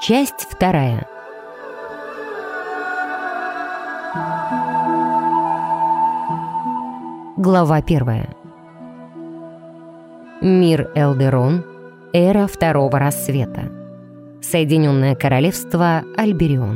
Часть вторая. Глава первая. Мир Элдерон. Эра Второго Рассвета. Соединенное Королевство Альберион.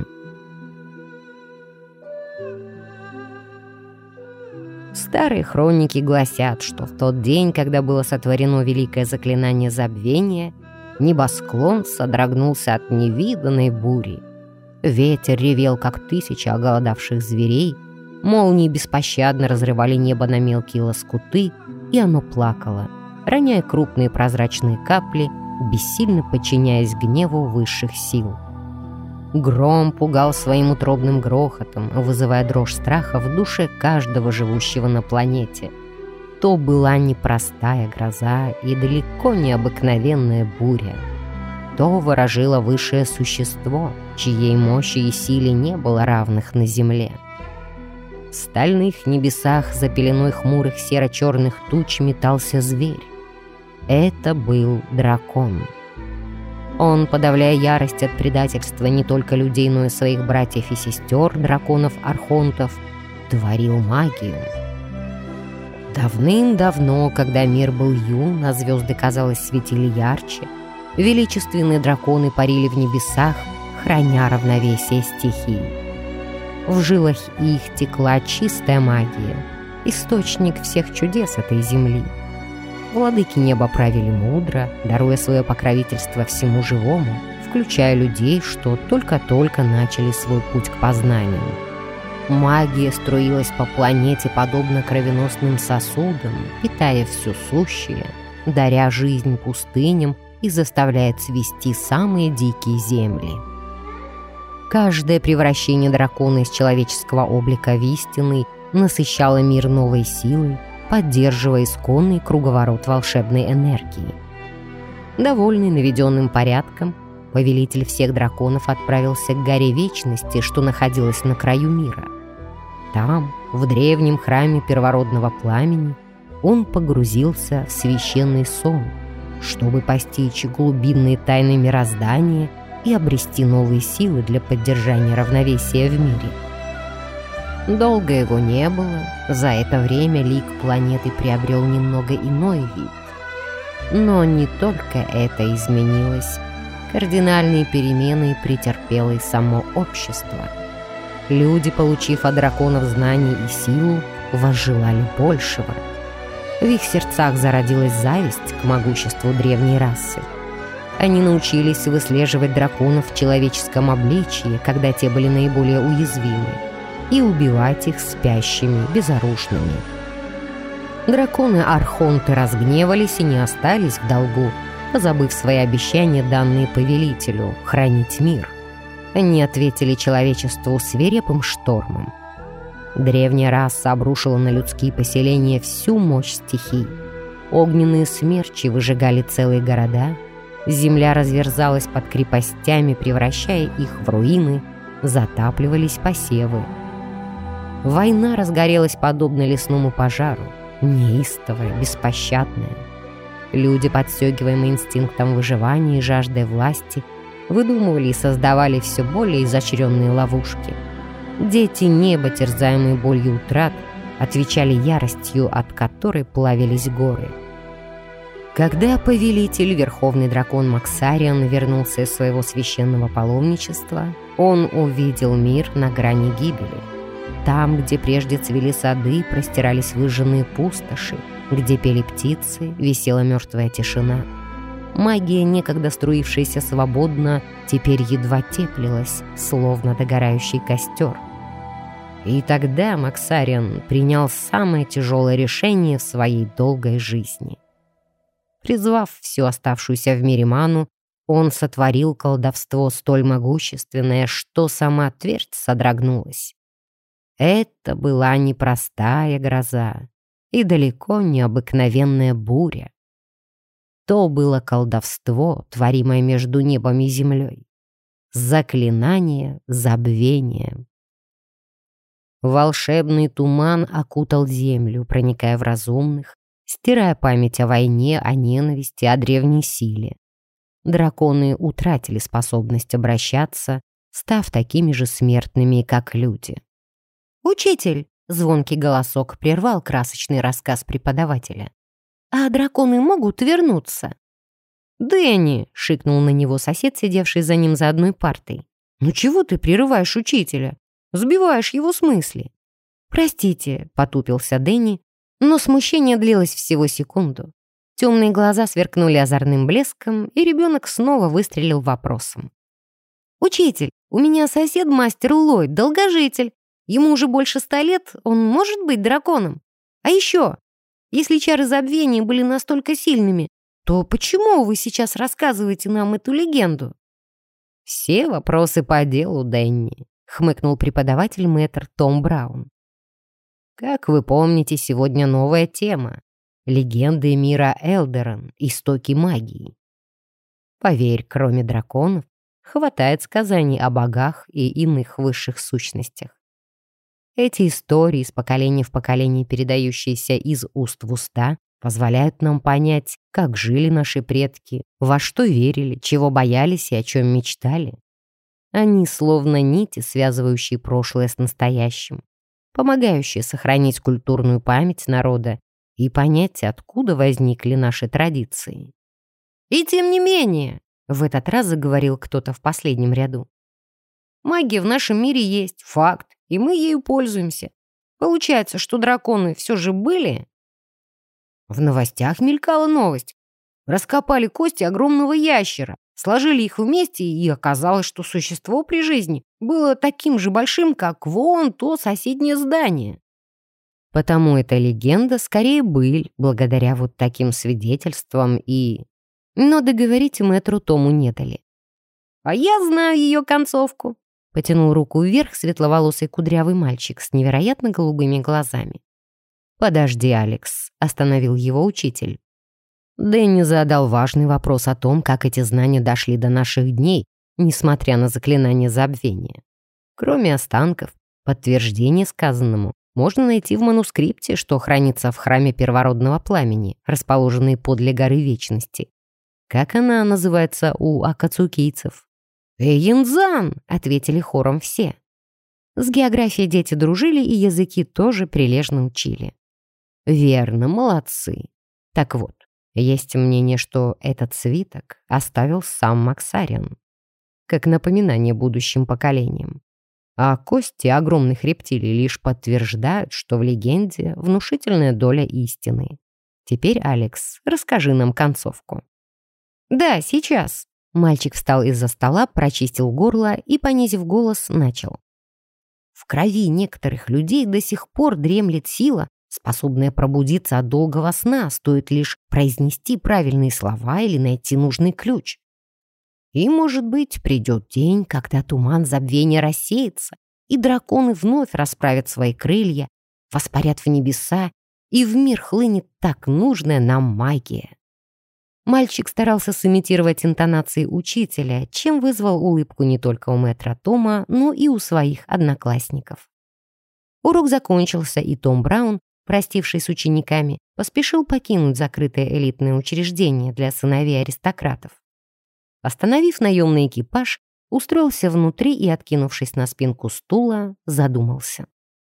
Старые хроники гласят, что в тот день, когда было сотворено великое заклинание забвения, небосклон содрогнулся от невиданной бури. Ветер ревел, как тысяча оголодавших зверей, молнии беспощадно разрывали небо на мелкие лоскуты, и оно плакало, роняя крупные прозрачные капли, бессильно подчиняясь гневу высших сил. Гром пугал своим утробным грохотом, вызывая дрожь страха в душе каждого живущего на планете. То была непростая гроза и далеко не обыкновенная буря. То ворожило высшее существо, чьей мощи и силе не было равных на земле. В стальных небесах за пеленой хмурых серо-черных туч метался зверь. Это был дракон. Он, подавляя ярость от предательства не только людей, но и своих братьев и сестер, драконов-архонтов, творил магию. Давным-давно, когда мир был юн, а звезды, казалось, светили ярче, величественные драконы парили в небесах, храня равновесие стихий. В жилах их текла чистая магия, источник всех чудес этой земли. Владыки неба правили мудро, даруя свое покровительство всему живому, включая людей, что только-только начали свой путь к познанию. Магия струилась по планете подобно кровеносным сосудам, питая все сущее, даря жизнь пустыням и заставляя цвести самые дикие земли. Каждое превращение дракона из человеческого облика в истинный насыщало мир новой силой, поддерживая исконный круговорот волшебной энергии. Довольный наведенным порядком, повелитель всех драконов отправился к горе Вечности, что находилась на краю мира. Там, в древнем храме первородного пламени, он погрузился в священный сон, чтобы постичь глубинные тайны мироздания и обрести новые силы для поддержания равновесия в мире. Долго его не было, за это время лик планеты приобрел немного иной вид. Но не только это изменилось. Кардинальные перемены претерпело и само общество. Люди, получив от драконов знания и силу, возжелали большего. В их сердцах зародилась зависть к могуществу древней расы. Они научились выслеживать драконов в человеческом обличии, когда те были наиболее уязвимы, и убивать их спящими, безоружными. Драконы-архонты разгневались и не остались в долгу, позабыв свои обещания, данные повелителю, хранить мир. Они ответили человечеству свирепым штормом. Древняя раса обрушила на людские поселения всю мощь стихий. Огненные смерчи выжигали целые города, земля разверзалась под крепостями, превращая их в руины, затапливались посевы. Война разгорелась подобно лесному пожару, неистовая, беспощадная. Люди, подстегиваемые инстинктом выживания и жаждой власти, выдумывали и создавали все более изощренные ловушки. Дети неба, терзаемые болью утрат, отвечали яростью, от которой плавились горы. Когда повелитель, верховный дракон Максариан, вернулся из своего священного паломничества, он увидел мир на грани гибели. Там, где прежде цвели сады, простирались выжженные пустоши, где пели птицы, висела мертвая тишина. Магия, некогда струившаяся свободно, теперь едва теплилась, словно догорающий костер. И тогда Максариан принял самое тяжелое решение в своей долгой жизни. Призвав всю оставшуюся в мире ману, он сотворил колдовство столь могущественное, что сама твердь содрогнулась. Это была непростая гроза и далеко не обыкновенная буря. То было колдовство, творимое между небом и землей. Заклинание забвения. Волшебный туман окутал землю, проникая в разумных, стирая память о войне, о ненависти, о древней силе. драконы утратили способность обращаться, став такими же смертными, как люди. «Учитель!» — звонкий голосок прервал красочный рассказ преподавателя. «А драконы могут вернуться?» «Дэнни!» — шикнул на него сосед, сидевший за ним за одной партой. «Ну чего ты прерываешь учителя? Сбиваешь его с мысли!» «Простите!» — потупился Дэнни, но смущение длилось всего секунду. Темные глаза сверкнули озорным блеском, и ребенок снова выстрелил вопросом. «Учитель, у меня сосед мастер Ллойд, долгожитель. Ему уже больше 100 лет, он может быть драконом? А еще, если чары забвения были настолько сильными, то почему вы сейчас рассказываете нам эту легенду?» «Все вопросы по делу, Дэнни», — хмыкнул преподаватель мэтр Том Браун. «Как вы помните, сегодня новая тема. Легенды мира Элдерон, истоки магии. Поверь, кроме драконов, хватает сказаний о богах и иных высших сущностях. Эти истории, из поколения в поколение передающиеся из уст в уста, позволяют нам понять, как жили наши предки, во что верили, чего боялись и о чем мечтали. Они словно нити, связывающие прошлое с настоящим, помогающие сохранить культурную память народа и понять, откуда возникли наши традиции. «И тем не менее», — в этот раз заговорил кто-то в последнем ряду, «магия в нашем мире есть, факт, и мы ею пользуемся. Получается, что драконы все же были?» В новостях мелькала новость. Раскопали кости огромного ящера, сложили их вместе, и оказалось, что существо при жизни было таким же большим, как вон то соседнее здание. Потому эта легенда скорее быль, благодаря вот таким свидетельствам и... Но договорить мэтру Тому не дали. «А я знаю ее концовку», — потянул руку вверх светловолосый кудрявый мальчик с невероятно голубыми глазами. «Подожди, Алекс», — остановил его учитель. Дэнни задал важный вопрос о том, как эти знания дошли до наших дней, несмотря на заклинание забвения. Кроме останков, подтверждение сказанному можно найти в манускрипте, что хранится в храме первородного пламени, расположенной подле горы Вечности. Как она называется у акацукийцев? «Эйензан!» — ответили хором все. С географией дети дружили и языки тоже прилежно учили. Верно, молодцы. Так вот, есть мнение, что этот свиток оставил сам Максариан, как напоминание будущим поколениям. А кости огромных рептилий лишь подтверждают, что в легенде внушительная доля истины. Теперь, Алекс, расскажи нам концовку. «Да, сейчас». Мальчик встал из-за стола, прочистил горло и, понизив голос, начал. В крови некоторых людей до сих пор дремлет сила, способная пробудиться от долгого сна, стоит лишь произнести правильные слова или найти нужный ключ. И, может быть, придет день, когда туман забвения рассеется, и драконы вновь расправят свои крылья, воспарят в небеса, и в мир хлынет так нужная нам магия. Мальчик старался сымитировать интонации учителя, чем вызвал улыбку не только у мэтра Тома, но и у своих одноклассников. Урок закончился, и Том Браун, простившись с учениками, поспешил покинуть закрытое элитное учреждение для сыновей аристократов. Остановив наемный экипаж, устроился внутри и, откинувшись на спинку стула, задумался.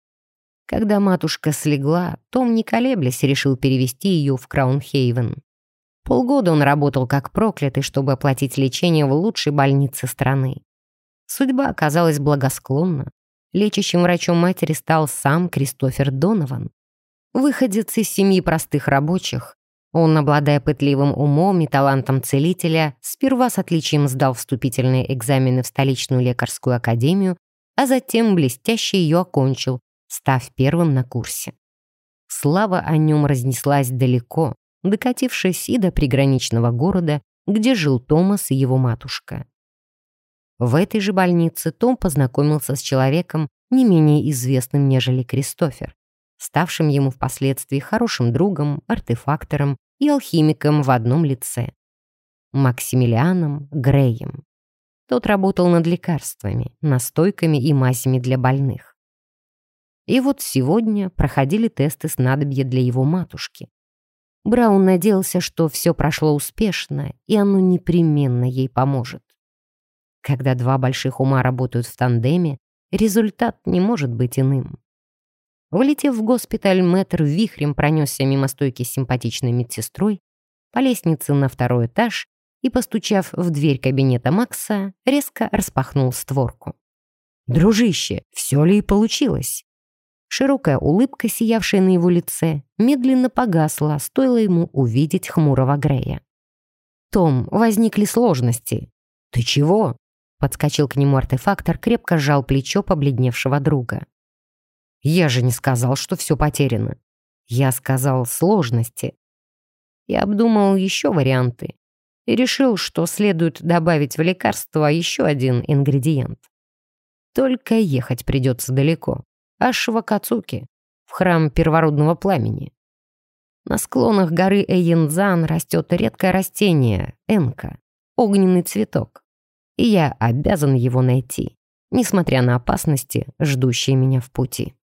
Когда матушка слегла, Том, не колеблясь, решил перевести ее в Краунхейвен. Полгода он работал как проклятый, чтобы оплатить лечение в лучшей больнице страны. Судьба оказалась благосклонна. Лечащим врачом матери стал сам Кристофер Донован. Выходец из семьи простых рабочих, он, обладая пытливым умом и талантом целителя, сперва с отличием сдал вступительные экзамены в столичную лекарскую академию, а затем блестяще ее окончил, став первым на курсе. Слава о нем разнеслась далеко, докатившись и до приграничного города, где жил Томас и его матушка. В этой же больнице Том познакомился с человеком не менее известным, нежели Кристофер, ставшим ему впоследствии хорошим другом, артефактором и алхимиком в одном лице. Максимилианом Греем. Тот работал над лекарствами, настойками и мазями для больных. И вот сегодня проходили тесты снадобья для его матушки. Браун надеялся, что все прошло успешно, и оно непременно ей поможет. Когда два больших ума работают в тандеме, результат не может быть иным. Влетев в госпиталь, мэтр вихрем пронесся мимо стойки с симпатичной медсестрой по лестнице на 2-й этаж и, постучав в дверь кабинета Макса, резко распахнул створку. «Дружище, все ли и получилось?» Широкая улыбка, сиявшая на его лице, медленно погасла, стоило ему увидеть хмурого Грея. «Том, возникли сложности». «Ты чего?» — подскочил к нему артефактор, крепко сжал плечо побледневшего друга. «Я же не сказал, что все потеряно. Я сказал сложности. Я обдумал еще варианты и решил, что следует добавить в лекарство еще один ингредиент. Только ехать придется далеко, аж в Акацуки, в храм первородного пламени. На склонах горы Эйензан растет редкое растение — энка, огненный цветок, и я обязан его найти, несмотря на опасности, ждущие меня в пути».